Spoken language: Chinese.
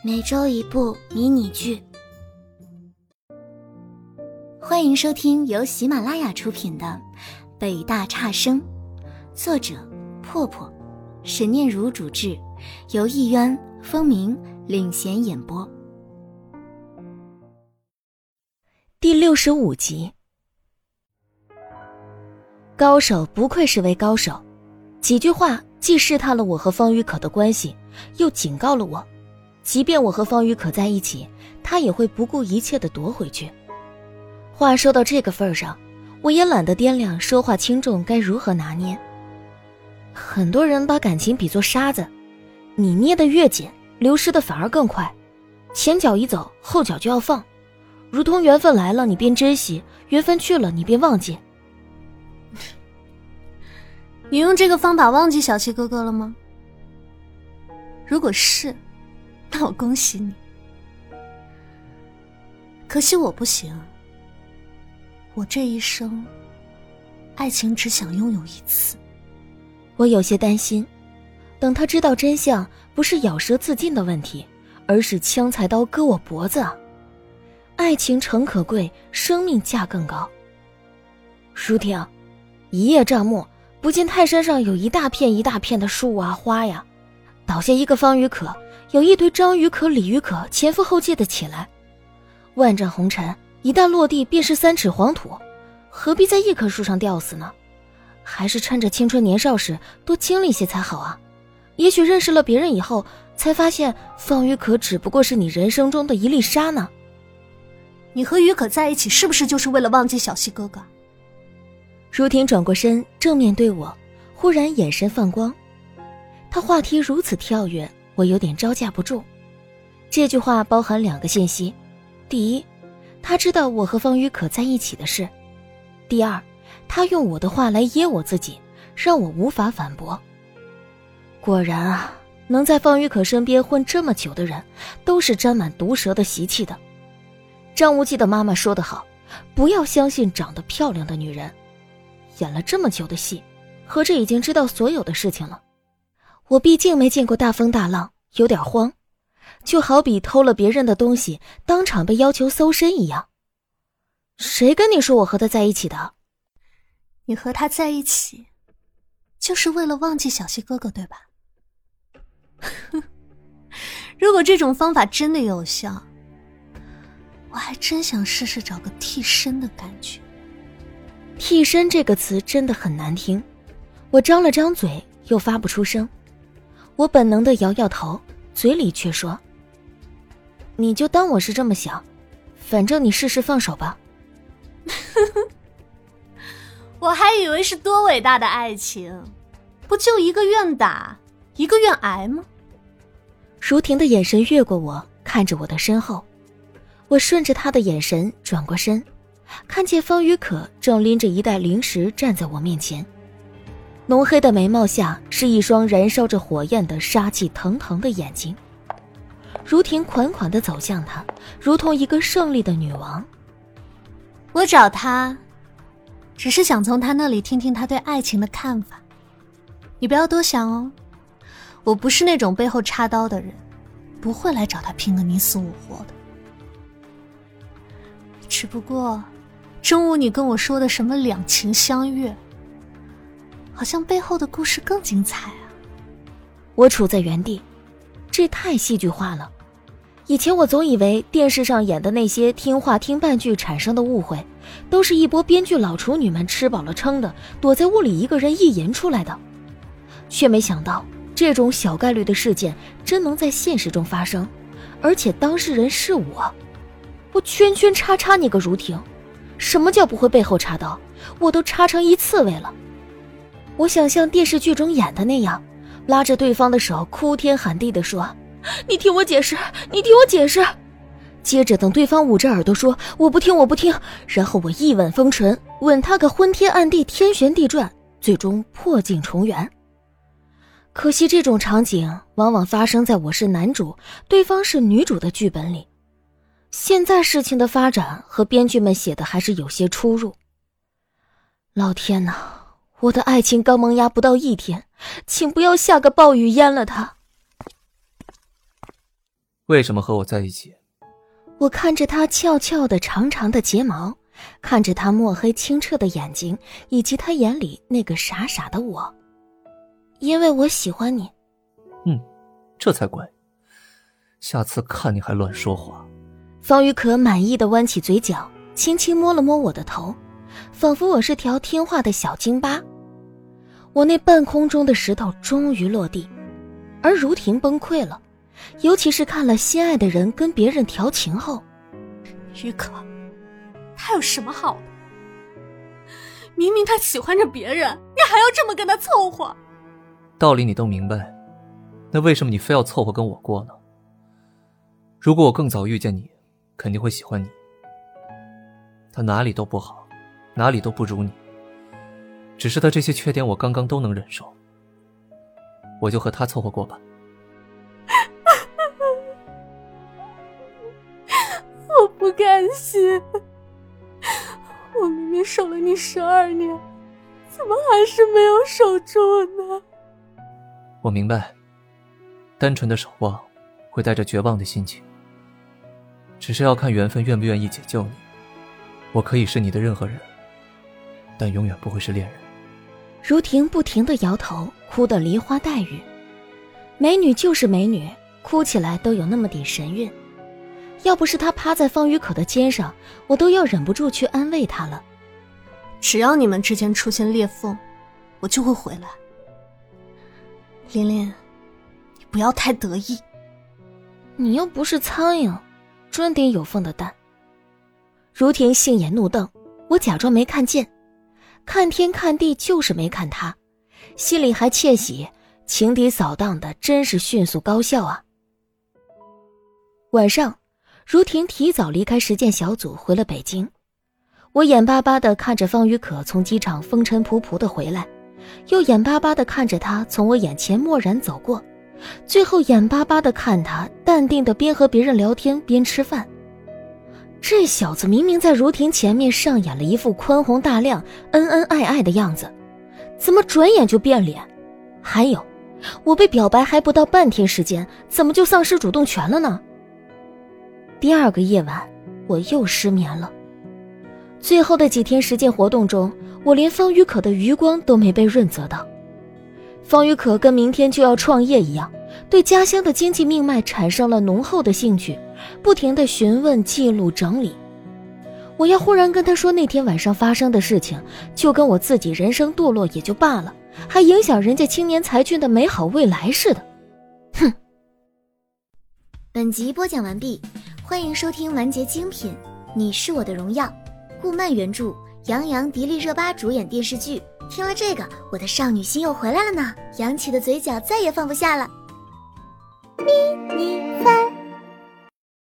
每周一部迷你剧。欢迎收听由喜马拉雅出品的《北大差生》，作者破破，沈念如主制，由艺渊、风鸣领衔演播。 第65集。高手不愧是为高手，几句话既试探了我和方雨可的关系，又警告了我，即便我和方雨可在一起，他也会不顾一切地夺回去。话说到这个份上，我也懒得掂量说话轻重该如何拿捏。很多人把感情比作沙子，你捏得越紧，流失的反而更快，前脚一走，后脚就要放，如同缘分来了你便珍惜，缘分去了你便忘记。 你用这个方法忘记小七哥哥了吗？如果是，那我恭喜你。可惜我不行，我这一生爱情只想拥有一次。 我有些担心，等他知道真相，不是咬舌自尽的问题，而是枪菜刀割我脖子啊！爱情诚可贵，生命价更高。舒婷，一叶障目，不见泰山上有一大片一大片的树啊花呀，倒下一个方雨可，有一堆张雨可李雨可前赴后继的起来。万丈红尘一旦落地便是3尺黄土，何必在一棵树上吊死呢？还是趁着青春年少时多经历些才好啊。也许认识了别人以后，才发现方雨可只不过是你人生中的一粒沙呢。 你和雨可在一起是不是就是为了忘记小溪哥哥？ 如婷转过身正面对我，忽然眼神放光。她话题如此跳跃，我有点招架不住。这句话包含2个信息：第一，她知道我和方雨可在一起的事；第二，她用我的话来噎我自己，让我无法反驳。果然啊，能在方雨可身边混这么久的人，都是沾满毒蛇的习气的。张无忌的妈妈说得好，不要相信长得漂亮的女人。演了这么久的戏，合着已经知道所有的事情了。我毕竟没见过大风大浪，有点慌，就好比偷了别人的东西，当场被要求搜身一样。谁跟你说我和他在一起的？ 你和他在一起，就是为了忘记小溪哥哥，对吧？如果这种方法真的有效，我还真想试试找个替身的感觉。 替身这个词真的很难听，我张了张嘴又发不出声。我本能地摇摇头，嘴里却说：你就当我是这么想，反正你试试放手吧。 我还以为是多伟大的爱情，不就一个愿打一个愿挨吗？ 如婷的眼神越过我，看着我的身后。我顺着她的眼神转过身，看见方雨可正拎着一袋零食站在我面前，浓黑的眉毛下是一双燃烧着火焰的杀气腾腾的眼睛。如婷款款地走向他，如同一个胜利的女王。 我找他只是想从他那里听听他对爱情的看法，你不要多想哦，我不是那种背后插刀的人，不会来找他拼个你死我活的。只不过中午你跟我说的什么两情相悦，好像背后的故事更精彩啊。 我处在原地，这太戏剧化了。以前我总以为电视上演的那些听话听半句产生的误会，都是一波编剧老处女们吃饱了撑的，躲在屋里一个人意淫出来的，却没想到这种小概率的事件真能在现实中发生，而且当事人是我。我圈圈叉叉你个如婷，什么叫不会背后插刀？我都插成一刺猬了。我想像电视剧中演的那样，拉着对方的手哭天喊地地说：你听我解释，你听我解释。接着等对方捂着耳朵说我不听我不听，然后我一吻封唇，吻他个昏天暗地天旋地转，最终破镜重圆。可惜这种场景往往发生在我是男主对方是女主的剧本里，现在事情的发展和编剧们写的还是有些出入。老天哪，我的爱情刚萌芽不到1天，请不要下个暴雨淹了它。 为什么和我在一起？ 我看着他翘翘的长长的睫毛，看着他墨黑清澈的眼睛，以及他眼里那个傻傻的我。因为我喜欢你。 这才怪。下次看你还乱说话。 方雨可满意地弯起嘴角，轻轻摸了摸我的头，仿佛我是条听话的小京巴。我那半空中的石头终于落地，而如婷崩溃了，尤其是看了心爱的人跟别人调情后。 雨可，他有什么好的？明明他喜欢着别人，你还要这么跟他凑合？ 道理你都明白，那为什么你非要凑合跟我过呢？如果我更早遇见你，肯定会喜欢你。他哪里都不好，哪里都不如你，只是他这些缺点我刚刚都能忍受，我就和他凑合过吧。 我不甘心，我明明守了你12年，怎么还是没有守住呢？ 我明白，单纯的守望会带着绝望的心情，只是要看缘分愿不愿意解救你。我可以是你的任何人，但永远不会是恋人。 如婷不停地摇头，哭得梨花带雨。美女就是美女，哭起来都有那么点神韵。要不是她趴在方雨可的肩上，我都要忍不住去安慰她了。 只要你们之间出现裂缝，我就会回来。琳琳，你不要太得意。 你又不是苍蝇，钻点有缝的蛋。如婷杏眼怒瞪，我假装没看见，看天看地就是没看她，心里还窃喜，情敌扫荡的真是迅速高效啊。晚上，如婷提早离开实践小组回了北京，我眼巴巴地看着方雨可从机场风尘仆仆地回来，又眼巴巴地看着他从我眼前漠然走过，最后眼巴巴地看他淡定地边和别人聊天边吃饭。这小子明明在如婷前面上演了一副宽宏大量恩恩爱爱的样子，怎么转眼就变脸？还有，我被表白还不到半天时间，怎么就丧失主动权了呢？第二个夜晚，我又失眠了。最后的几天实践活动中，我连方雨可的余光都没被润泽到。方雨可跟明天就要创业一样，对家乡的经济命脉产生了浓厚的兴趣，不停地询问、记录、整理。我要忽然跟他说那天晚上发生的事情，就跟我自己人生堕落也就罢了，还影响人家青年才俊的美好未来似的。哼！ 本集播讲完毕，欢迎收听完结精品《你是我的荣耀》，顾漫原著，杨洋、迪丽热巴主演电视剧。听了这个，我的少女心又回来了呢，扬起的嘴角再也放不下了。迷你番